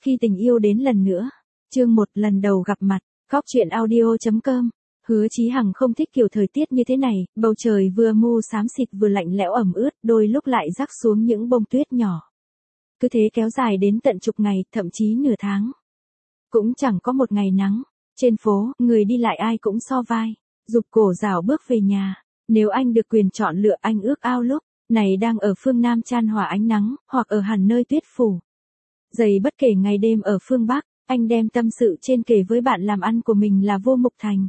Khi tình yêu đến lần nữa. Chương 1 lần đầu gặp mặt. Góc truyện audio.com. Hứa Chí Hằng không thích kiểu thời tiết như thế này, bầu trời vừa mu xám xịt vừa lạnh lẽo ẩm ướt, đôi lúc lại rắc xuống những bông tuyết nhỏ. Cứ thế kéo dài đến tận chục ngày, thậm chí nửa tháng. Cũng chẳng có một ngày nắng. Trên phố, người đi lại ai cũng so vai, rụt cổ rảo bước về nhà. Nếu anh được quyền chọn lựa, anh ước ao lúc này đang ở phương Nam chan hòa ánh nắng, hoặc ở hẳn nơi tuyết phủ. Dày bất kể ngày đêm ở phương Bắc, anh đem tâm sự trên kể với bạn làm ăn của mình là Vô Mục Thành.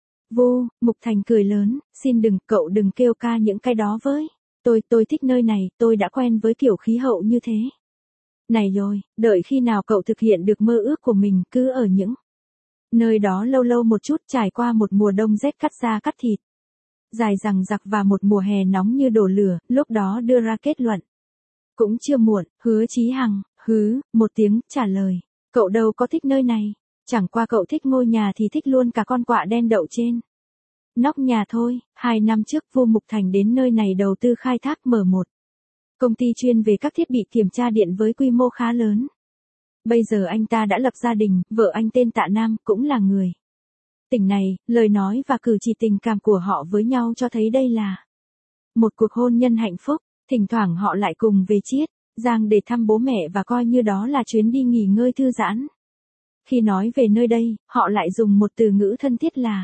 Vô Mục Thành cười lớn, xin cậu đừng kêu ca những cái đó với. Tôi thích nơi này, tôi đã quen với kiểu khí hậu như thế. Này rồi, đợi khi nào cậu thực hiện được mơ ước của mình, cứ ở những nơi đó lâu lâu một chút, trải qua một mùa đông rét cắt da cắt thịt. Dài dằng dặc và một mùa hè nóng như đổ lửa, lúc đó đưa ra kết luận. Cũng chưa muộn. Hứa Chí Hằng, một tiếng, trả lời. Cậu đâu có thích nơi này. Chẳng qua cậu thích ngôi nhà thì thích luôn cả con quạ đen đậu trên nóc nhà thôi. 2 năm trước Vô Mục Thành đến nơi này đầu tư khai thác mở một công ty chuyên về các thiết bị kiểm tra điện với quy mô khá lớn. Bây giờ anh ta đã lập gia đình, vợ anh tên Tạ Nam, cũng là người tỉnh này. Lời nói và cử chỉ tình cảm của họ với nhau cho thấy đây là một cuộc hôn nhân hạnh phúc. Thỉnh thoảng họ lại cùng về Chiết Giang để thăm bố mẹ và coi như đó là chuyến đi nghỉ ngơi thư giãn. Khi nói về nơi đây, họ lại dùng một từ ngữ thân thiết là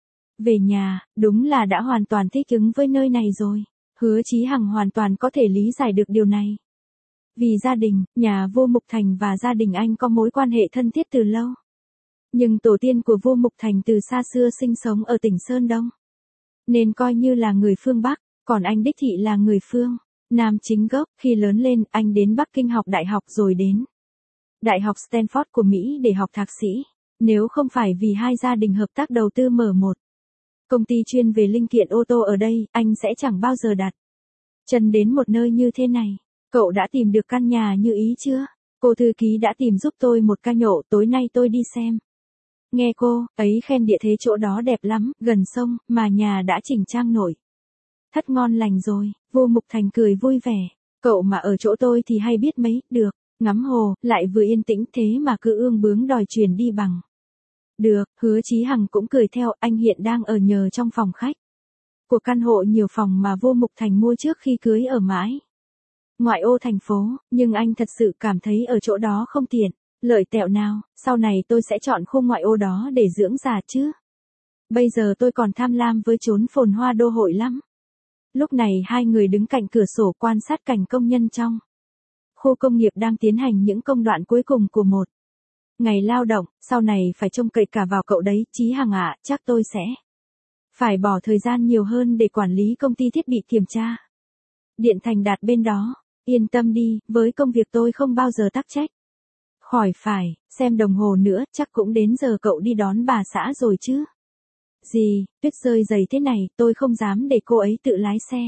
về nhà. Đúng là đã hoàn toàn thích ứng với nơi này rồi. Hứa Chí Hằng hoàn toàn có thể lý giải được điều này. Vì gia đình, nhà Vô Mục Thành và gia đình anh có mối quan hệ thân thiết từ lâu. Nhưng tổ tiên của Vô Mục Thành từ xa xưa sinh sống ở tỉnh Sơn Đông, nên coi như là người phương Bắc, còn anh đích thị là người phương Nam chính gốc. Khi lớn lên, anh đến Bắc Kinh học đại học rồi đến Đại học Stanford của Mỹ để học thạc sĩ. Nếu không phải vì hai gia đình hợp tác đầu tư mở một công ty chuyên về linh kiện ô tô ở đây, anh sẽ chẳng bao giờ đặt chân đến một nơi như thế này. Cậu đã tìm được căn nhà như ý chưa? Cô thư ký đã tìm giúp tôi một căn nhộ, tối nay tôi đi xem. Nghe cô ấy khen địa thế chỗ đó đẹp lắm, gần sông, mà nhà đã chỉnh trang nổi thất ngon lành rồi. Vô Mục Thành cười vui vẻ. Cậu mà ở chỗ tôi thì hay biết mấy, được, ngắm hồ, lại vừa yên tĩnh thế mà cứ ương bướng đòi chuyển đi bằng. Được. Hứa Chí Hằng cũng cười theo. Anh hiện đang ở nhờ trong phòng khách của căn hộ nhiều phòng mà Vô Mục Thành mua trước khi cưới ở mãi ngoại ô thành phố, nhưng anh thật sự cảm thấy ở chỗ đó không tiện. Lợi tẹo nào, sau này tôi sẽ chọn khu ngoại ô đó để dưỡng già chứ. Bây giờ tôi còn tham lam với chốn phồn hoa đô hội lắm. Lúc này hai người đứng cạnh cửa sổ quan sát cảnh công nhân trong khu công nghiệp đang tiến hành những công đoạn cuối cùng của một ngày lao động. Sau này phải trông cậy cả vào cậu đấy, Chí Hằng ạ. Chắc tôi sẽ phải bỏ thời gian nhiều hơn để quản lý công ty thiết bị kiểm tra điện thành đạt bên đó. Yên tâm đi, với công việc tôi không bao giờ tắc trách. Khỏi phải xem đồng hồ nữa, chắc cũng đến giờ cậu đi đón bà xã rồi chứ. Gì, tuyết rơi dày thế này, tôi không dám để cô ấy tự lái xe.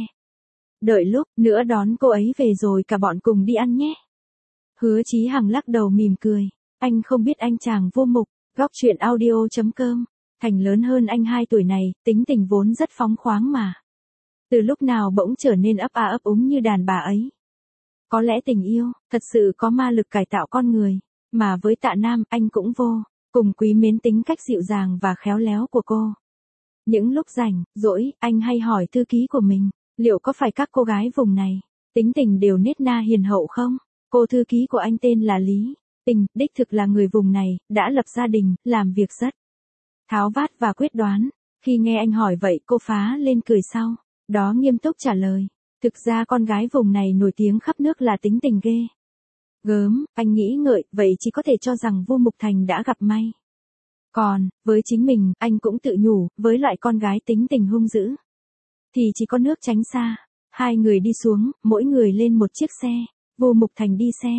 Đợi lúc nữa đón cô ấy về rồi cả bọn cùng đi ăn nhé. Hứa Chí Hằng lắc đầu mỉm cười. Anh không biết anh chàng Vô Mục. Góc truyện audio.com. Thành lớn hơn anh 2 tuổi này, tính tình vốn rất phóng khoáng mà. Từ lúc nào bỗng trở nên ấp a ấp úng như đàn bà ấy. Có lẽ tình yêu, thật sự có ma lực cải tạo con người. Mà với Tạ Nam, anh cũng vô cùng quý mến tính cách dịu dàng và khéo léo của cô. Những lúc rảnh, rỗi, anh hay hỏi thư ký của mình, liệu có phải các cô gái vùng này tính tình đều nết na hiền hậu không? Cô thư ký của anh tên là Lý Tình, đích thực là người vùng này, đã lập gia đình, làm việc rất tháo vát và quyết đoán. Khi nghe anh hỏi vậy, cô phá lên cười sau đó nghiêm túc trả lời. Thực ra con gái vùng này nổi tiếng khắp nước là tính tình ghê gớm. Anh nghĩ ngợi, vậy chỉ có thể cho rằng Vô Mục Thành đã gặp may. Còn, với chính mình, anh cũng tự nhủ, với loại con gái tính tình hung dữ thì chỉ có nước tránh xa. Hai người đi xuống, mỗi người lên một chiếc xe. Vô Mục Thành đi xe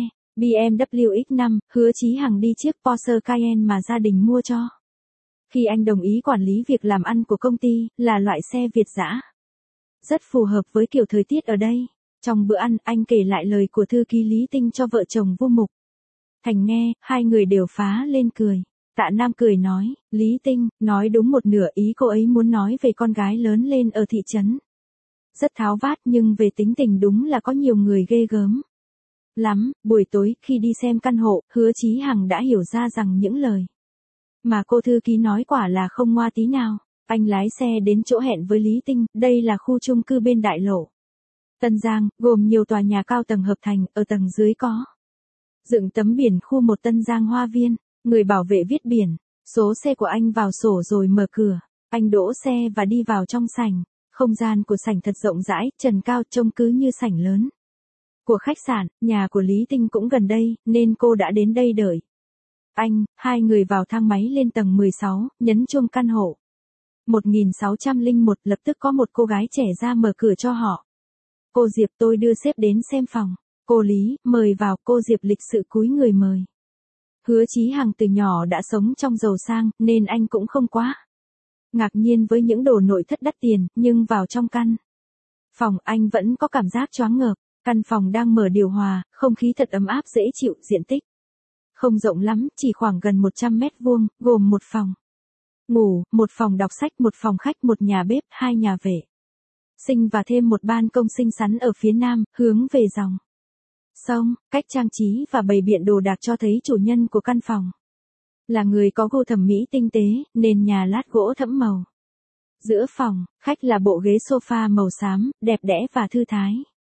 BMW X5, Hứa Chí Hằng đi chiếc Porsche Cayenne mà gia đình mua cho. Khi anh đồng ý quản lý việc làm ăn của công ty, là loại xe Việt dã. Rất phù hợp với kiểu thời tiết ở đây. Trong bữa ăn, anh kể lại lời của thư ký Lý Tinh cho vợ chồng Vô Mục Thành nghe, hai người đều phá lên cười. Tạ Nam cười nói, Lý Tinh, nói đúng một nửa, ý cô ấy muốn nói về con gái lớn lên ở thị trấn. Rất tháo vát nhưng về tính tình đúng là có nhiều người ghê gớm. lắm. Buổi tối, khi đi xem căn hộ, Hứa Chí Hằng đã hiểu ra rằng những lời mà cô thư ký nói quả là không ngoa tí nào. Anh lái xe đến chỗ hẹn với Lý Tinh, đây là khu chung cư bên đại lộ Tân Giang, gồm nhiều tòa nhà cao tầng hợp thành, ở tầng dưới có dựng tấm biển khu 1 Tân Giang Hoa Viên. Người bảo vệ viết biển, số xe của anh vào sổ rồi mở cửa. Anh đỗ xe và đi vào trong sảnh. Không gian của sảnh thật rộng rãi, trần cao, trông cứ như sảnh lớn của khách sạn. Nhà của Lý Tinh cũng gần đây, nên cô đã đến đây đợi anh. Hai người vào thang máy lên tầng 16, nhấn chuông căn hộ 1601, lập tức có một cô gái trẻ ra mở cửa cho họ. Cô Diệp, tôi đưa sếp đến xem phòng. Cô Lý, mời vào. Cô Diệp lịch sự cúi người mời. Hứa Chí Hằng từ nhỏ đã sống trong giàu sang, nên anh cũng không quá ngạc nhiên với những đồ nội thất đắt tiền, nhưng vào trong căn phòng anh vẫn có cảm giác choáng ngợp. Căn phòng đang mở điều hòa, không khí thật ấm áp dễ chịu. Diện tích không rộng lắm, chỉ khoảng gần 100 mét vuông, gồm một phòng ngủ, một phòng đọc sách, một phòng khách, một nhà bếp, hai nhà vệ sinh và thêm một ban công xinh xắn ở phía nam, hướng về dòng sông. Cách trang trí và bày biện đồ đạc cho thấy chủ nhân của căn phòng là người có gu thẩm mỹ tinh tế, nền nhà lát gỗ thẫm màu. Giữa phòng khách là bộ ghế sofa màu xám, đẹp đẽ và thư thái.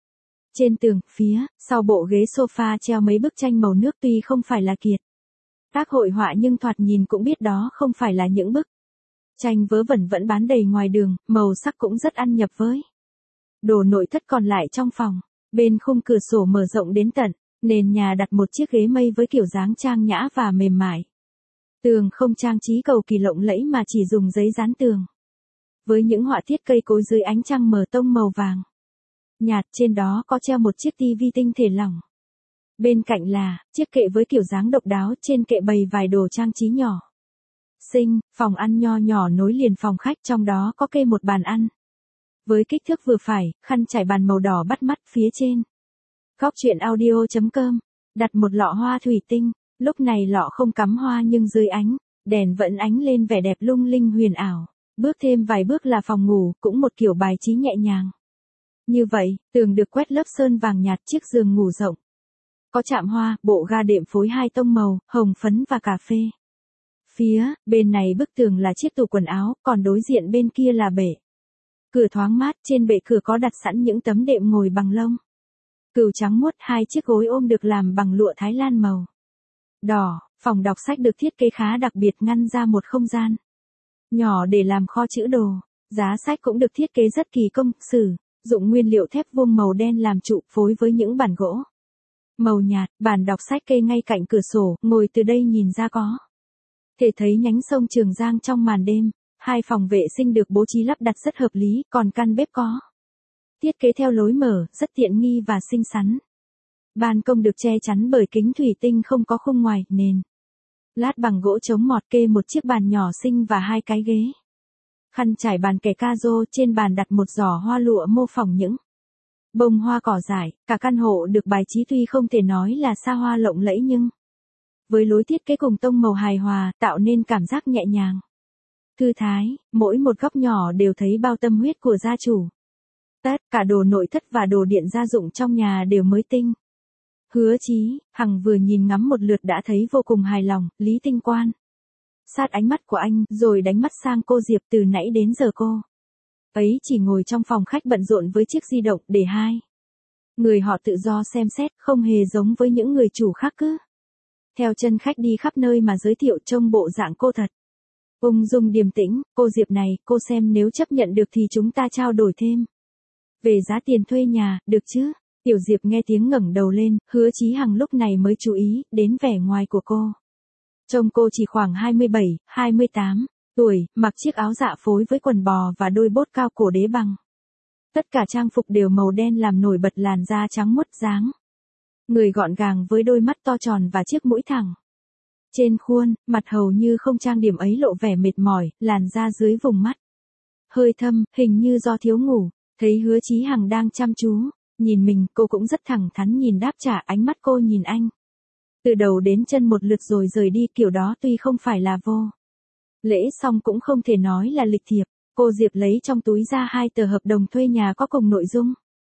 Trên tường, phía sau bộ ghế sofa treo mấy bức tranh màu nước, tuy không phải là kiệt tác hội họa nhưng thoạt nhìn cũng biết đó không phải là những bức tranh vớ vẩn vẫn bán đầy ngoài đường, màu sắc cũng rất ăn nhập với đồ nội thất còn lại trong phòng. Bên khung cửa sổ mở rộng đến tận nền nhà đặt một chiếc ghế mây với kiểu dáng trang nhã và mềm mại. Tường không trang trí cầu kỳ lộng lẫy mà chỉ dùng giấy dán tường, với những họa tiết cây cối dưới ánh trăng mờ tông màu vàng nhạt. Trên đó có treo một chiếc tivi tinh thể lỏng. Bên cạnh là chiếc kệ với kiểu dáng độc đáo, trên kệ bày vài đồ trang trí nhỏ xinh. Phòng ăn nho nhỏ nối liền phòng khách, trong đó có kê một bàn ăn với kích thước vừa phải, khăn trải bàn màu đỏ bắt mắt. Phía trên góc truyện audio.com đặt một lọ hoa thủy tinh. Lúc này lọ không cắm hoa nhưng dưới ánh đèn vẫn ánh lên vẻ đẹp lung linh huyền ảo. Bước thêm vài bước là phòng ngủ, cũng một kiểu bài trí nhẹ nhàng. Như vậy, tường được quét lớp sơn vàng nhạt, chiếc giường ngủ rộng có chạm hoa, bộ ga đệm phối hai tông màu, hồng phấn và cà phê. Phía bên này bức tường là chiếc tủ quần áo, còn đối diện bên kia là bệ cửa thoáng mát. Trên bệ cửa có đặt sẵn những tấm đệm ngồi bằng lông cừu trắng muốt, hai chiếc gối ôm được làm bằng lụa Thái Lan màu đỏ. Phòng đọc sách được thiết kế khá đặc biệt, ngăn ra một không gian nhỏ để làm kho trữ đồ. Giá sách cũng được thiết kế rất kỳ công, sử dụng nguyên liệu thép vuông màu đen làm trụ, phối với những bản gỗ màu nhạt. Bàn đọc sách kê ngay cạnh cửa sổ, ngồi từ đây nhìn ra có thể thấy nhánh sông Trường Giang trong màn đêm. Hai phòng vệ sinh được bố trí lắp đặt rất hợp lý, còn căn bếp có thiết kế theo lối mở, rất tiện nghi và xinh xắn. Ban công được che chắn bởi kính thủy tinh không có khung ngoài, nền lát bằng gỗ chống mọt. Kê một chiếc bàn nhỏ xinh và hai cái ghế. Khăn trải bàn kẻ ca-rô, trên bàn đặt một giỏ hoa lụa mô phỏng những bông hoa cỏ dại. Cả căn hộ được bài trí tuy không thể nói là xa hoa lộng lẫy nhưng với lối thiết kế cùng tông màu hài hòa, tạo nên cảm giác nhẹ nhàng, thư thái. Mỗi một góc nhỏ đều thấy bao tâm huyết của gia chủ. Tất cả đồ nội thất và đồ điện gia dụng trong nhà đều mới tinh. Hứa Chí Hằng vừa nhìn ngắm một lượt đã thấy vô cùng hài lòng. Lý Tinh quan sát ánh mắt của anh, rồi đánh mắt sang cô Diệp. Từ nãy đến giờ cô ấy chỉ ngồi trong phòng khách bận rộn với chiếc di động, để hai người họ tự do xem xét, không hề giống với những người chủ khác cứ theo chân khách đi khắp nơi mà giới thiệu. Trông bộ dạng cô thật ung dung điềm tĩnh. Cô Diệp này, cô xem nếu chấp nhận được thì chúng ta trao đổi thêm về giá tiền thuê nhà, được chứ? Tiểu Diệp nghe tiếng ngẩng đầu lên. Hứa Chí Hằng lúc này mới chú ý đến vẻ ngoài của cô. Trông cô chỉ khoảng 27, 28 tuổi, mặc chiếc áo dạ phối với quần bò và đôi bốt cao cổ đế bằng. Tất cả trang phục đều màu đen làm nổi bật làn da trắng muốt, dáng người gọn gàng với đôi mắt to tròn và chiếc mũi thẳng. Trên khuôn mặt hầu như không trang điểm ấy lộ vẻ mệt mỏi, làn da dưới vùng mắt hơi thâm, hình như do thiếu ngủ. Thấy Hứa Chí Hằng đang chăm chú nhìn mình, cô cũng rất thẳng thắn nhìn đáp trả. Ánh mắt cô nhìn anh từ đầu đến chân một lượt rồi rời đi, kiểu đó tuy không phải là vô lễ song cũng không thể nói là lịch thiệp. Cô Diệp lấy trong túi ra hai tờ hợp đồng thuê nhà có cùng nội dung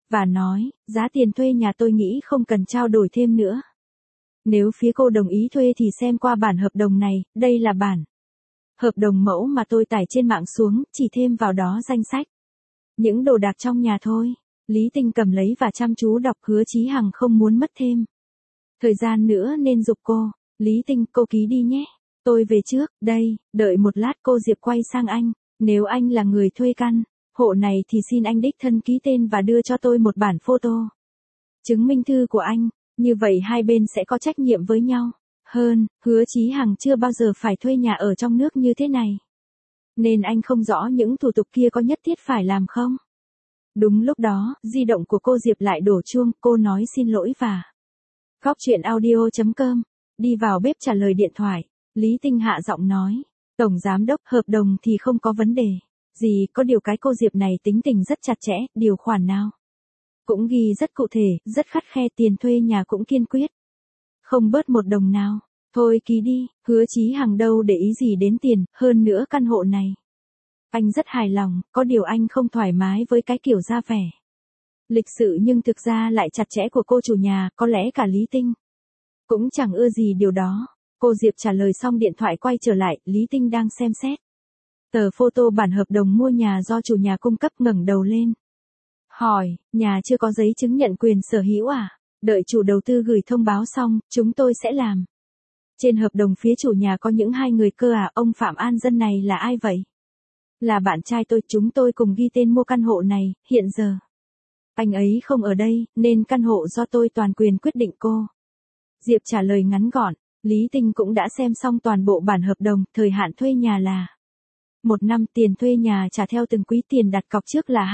và nói, giá tiền thuê nhà tôi nghĩ không cần trao đổi thêm nữa. Nếu phía cô đồng ý thuê thì xem qua bản hợp đồng này, đây là bản hợp đồng mẫu mà tôi tải trên mạng xuống, chỉ thêm vào đó danh sách những đồ đạc trong nhà thôi. Lý Tinh cầm lấy và chăm chú đọc. Hứa Chí Hằng không muốn mất thêm thời gian nữa nên giục cô, Lý Tinh, cô ký đi nhé. Tôi về trước, đây, đợi một lát. Cô Diệp quay sang anh, nếu anh là người thuê căn hộ này thì xin anh đích thân ký tên và đưa cho tôi một bản photo chứng minh thư của anh, như vậy hai bên sẽ có trách nhiệm với nhau. Hơn, Hứa Chí Hằng chưa bao giờ phải thuê nhà ở trong nước như thế này, nên anh không rõ những thủ tục kia có nhất thiết phải làm không. Đúng lúc đó, di động của cô Diệp lại đổ chuông. Cô nói xin lỗi và Góc truyện audio.com. Đi vào bếp trả lời điện thoại, Lý Tinh hạ giọng nói, Tổng Giám Đốc, hợp đồng thì không có vấn đề gì, có điều cái cô Diệp này tính tình rất chặt chẽ, điều khoản nào cũng ghi rất cụ thể, rất khắt khe, tiền thuê nhà cũng kiên quyết không bớt một đồng nào. Thôi ký đi. Hứa Chí Hằng đâu để ý gì đến tiền, hơn nữa căn hộ này anh rất hài lòng, có điều anh không thoải mái với cái kiểu ra vẻ lịch sự nhưng thực ra lại chặt chẽ của cô chủ nhà, có lẽ cả Lý Tinh cũng chẳng ưa gì điều đó. Cô Diệp trả lời xong điện thoại quay trở lại, Lý Tinh đang xem xét tờ photo bản hợp đồng mua nhà do chủ nhà cung cấp, ngẩng đầu lên hỏi, nhà chưa có giấy chứng nhận quyền sở hữu à? Đợi chủ đầu tư gửi thông báo xong, chúng tôi sẽ làm. Trên hợp đồng phía chủ nhà có những hai người cơ à? Ông Phạm An Dân này là ai vậy? Là bạn trai tôi, chúng tôi cùng ghi tên mua căn hộ này, hiện giờ anh ấy không ở đây, nên căn hộ do tôi toàn quyền quyết định. Cô Diệp trả lời ngắn gọn. Lý Tinh cũng đã xem xong toàn bộ bản hợp đồng, thời hạn thuê nhà là 1 năm, tiền thuê nhà trả theo từng quý, tiền đặt cọc trước là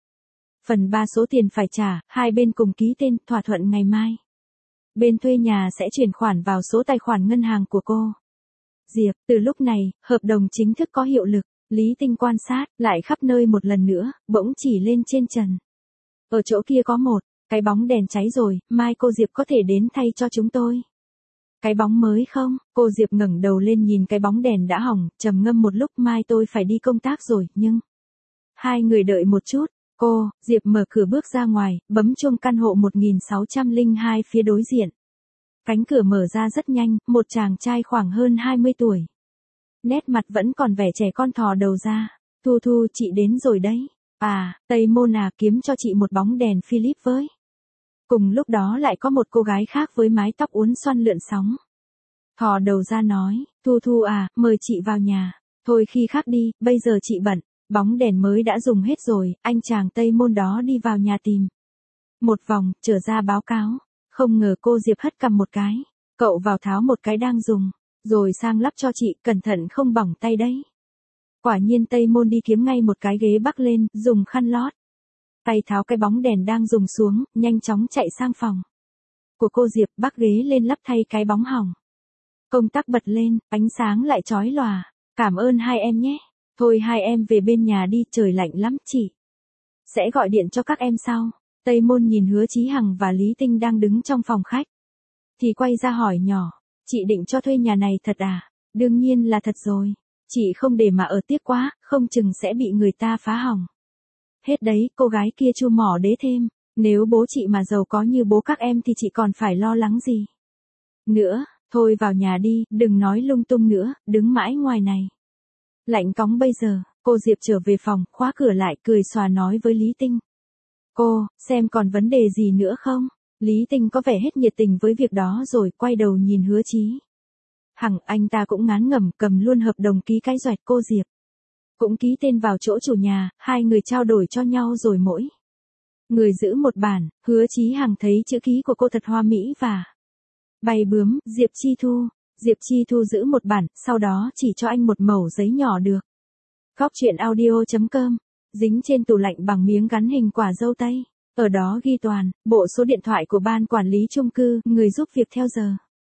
2/3 số tiền phải trả, hai bên cùng ký tên, thỏa thuận ngày mai bên thuê nhà sẽ chuyển khoản vào số tài khoản ngân hàng của cô Diệp. Từ lúc này, hợp đồng chính thức có hiệu lực. Lý Tinh quan sát lại khắp nơi một lần nữa, bỗng chỉ lên trên trần. Ở chỗ kia có một cái bóng đèn cháy rồi, mai cô Diệp có thể đến thay cho chúng tôi cái bóng mới không? Cô Diệp ngẩng đầu lên nhìn cái bóng đèn đã hỏng, trầm ngâm một lúc, mai tôi phải đi công tác rồi, nhưng hai người đợi một chút. Cô Diệp mở cửa bước ra ngoài, bấm chuông căn hộ 1602 phía đối diện. Cánh cửa mở ra rất nhanh, một chàng trai khoảng hơn 20 tuổi. Nét mặt vẫn còn vẻ trẻ con thò đầu ra. Thu Thu, chị đến rồi đấy. À, Tây Môn à, kiếm cho chị một bóng đèn Philip với. Cùng lúc đó lại có một cô gái khác với mái tóc uốn xoăn lượn sóng. Thò đầu ra nói, Thu Thu à, mời chị vào nhà. Thôi khi khác đi, bây giờ chị bận. Bóng đèn mới đã dùng hết rồi. Anh chàng Tây Môn đó đi vào nhà tìm một vòng, trở ra báo cáo. Không ngờ cô Diệp hất cằm một cái. Cậu vào tháo một cái đang dùng, rồi sang lắp cho chị, cẩn thận không bỏng tay đấy. Quả nhiên Tây Môn đi kiếm ngay một cái ghế bắc lên, dùng khăn lót tay tháo cái bóng đèn đang dùng xuống, nhanh chóng chạy sang phòng của cô Diệp, bắc ghế lên lắp thay cái bóng hỏng. Công tắc bật lên, ánh sáng lại chói lòa. Cảm ơn hai em nhé. Thôi hai em về bên nhà đi, trời lạnh lắm, chị sẽ gọi điện cho các em sau. Tây Môn nhìn Hứa Chí Hằng và Lý Tinh đang đứng trong phòng khách, thì quay ra hỏi nhỏ, chị định cho thuê nhà này thật à? Đương nhiên là thật rồi. Chị không để mà ở tiếc quá, không chừng sẽ bị người ta phá hỏng hết đấy. Cô gái kia chu mỏ đế thêm, nếu bố chị mà giàu có như bố các em thì chị còn phải lo lắng gì nữa. Thôi vào nhà đi, đừng nói lung tung nữa, đứng mãi ngoài này lạnh cóng bây giờ. Cô Diệp trở về phòng, khóa cửa lại, cười xòa nói với Lý Tinh, cô, xem còn vấn đề gì nữa không? Lý Tinh có vẻ hết nhiệt tình với việc đó rồi, quay đầu nhìn Hứa Chí Hằng, anh ta cũng ngán ngẩm, cầm luôn hợp đồng ký cái xoẹt. Cô Diệp cũng ký tên vào chỗ chủ nhà, hai người trao đổi cho nhau rồi mỗi người giữ một bản. Hứa Chí Hằng thấy chữ ký của cô thật hoa mỹ và bay bướm. Diệp Chi Thu. Diệp Chi Thu giữ một bản, sau đó chỉ cho anh một mẩu giấy nhỏ được. Góc truyện audio.com. Dính trên tủ lạnh bằng miếng gắn hình quả dâu tây. Ở đó ghi toàn bộ số điện thoại của ban quản lý chung cư, người giúp việc theo giờ,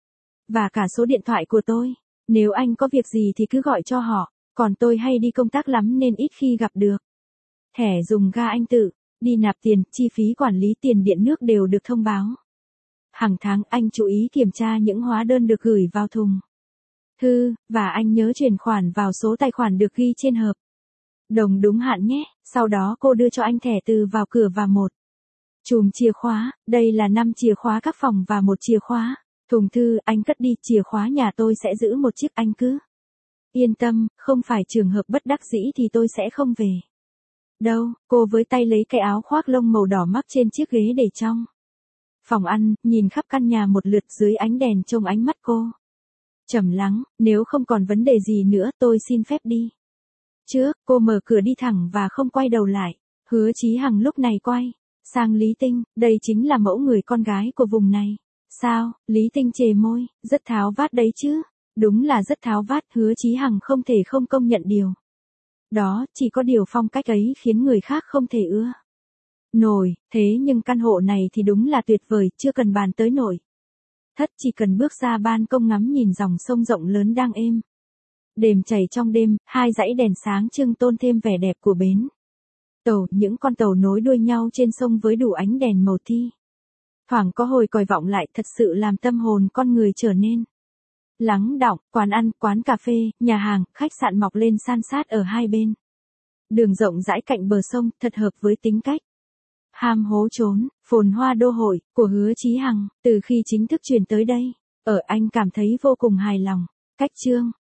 và cả số điện thoại của tôi. Nếu anh có việc gì thì cứ gọi cho họ, còn tôi hay đi công tác lắm nên ít khi gặp được. Thẻ dùng ga anh tự đi nạp tiền, chi phí quản lý tiền điện nước đều được thông báo. Hàng tháng anh chú ý kiểm tra những hóa đơn được gửi vào thùng thư, và anh nhớ chuyển khoản vào số tài khoản được ghi trên hợp đồng đúng hạn nhé. Sau đó cô đưa cho anh thẻ từ vào cửa và một Chùm chìa khóa, đây là 5 chìa khóa các phòng và 1 chìa khóa. Thùng thư, anh cất đi, chìa khóa nhà tôi sẽ giữ một chiếc, anh cứ yên tâm, không phải trường hợp bất đắc dĩ thì tôi sẽ không về. Đâu, cô với tay lấy cái áo khoác lông màu đỏ mắc trên chiếc ghế để trong phòng ăn, nhìn khắp căn nhà một lượt dưới ánh đèn trông ánh mắt cô trầm lắng, nếu không còn vấn đề gì nữa tôi xin phép đi. Trước, cô mở cửa đi thẳng và không quay đầu lại. Hứa Chí Hằng lúc này quay sang Lý Tinh, đây chính là mẫu người con gái của vùng này. Sao, Lý Tinh chề môi, rất tháo vát đấy chứ. Đúng là rất tháo vát, Hứa Chí Hằng không thể không công nhận điều đó, chỉ có điều phong cách ấy khiến người khác không thể ưa nổi, thế nhưng căn hộ này thì đúng là tuyệt vời, chưa cần bàn tới nổi thất, chỉ cần bước ra ban công ngắm nhìn dòng sông rộng lớn đang êm đềm chảy trong đêm, 2 dãy đèn sáng trưng tôn thêm vẻ đẹp của bến tàu, những con tàu nối đuôi nhau trên sông với đủ ánh đèn màu thi thoảng có hồi còi vọng lại, thật sự làm tâm hồn con người trở nên lắng đọng. Quán ăn, quán cà phê, nhà hàng, khách sạn mọc lên san sát ở hai bên đường rộng rãi cạnh bờ sông, thật hợp với tính cách ham hố trốn, phồn hoa đô hội của Hứa Chí Hằng. Từ khi chính thức chuyển tới đây, anh cảm thấy vô cùng hài lòng. Cách Chương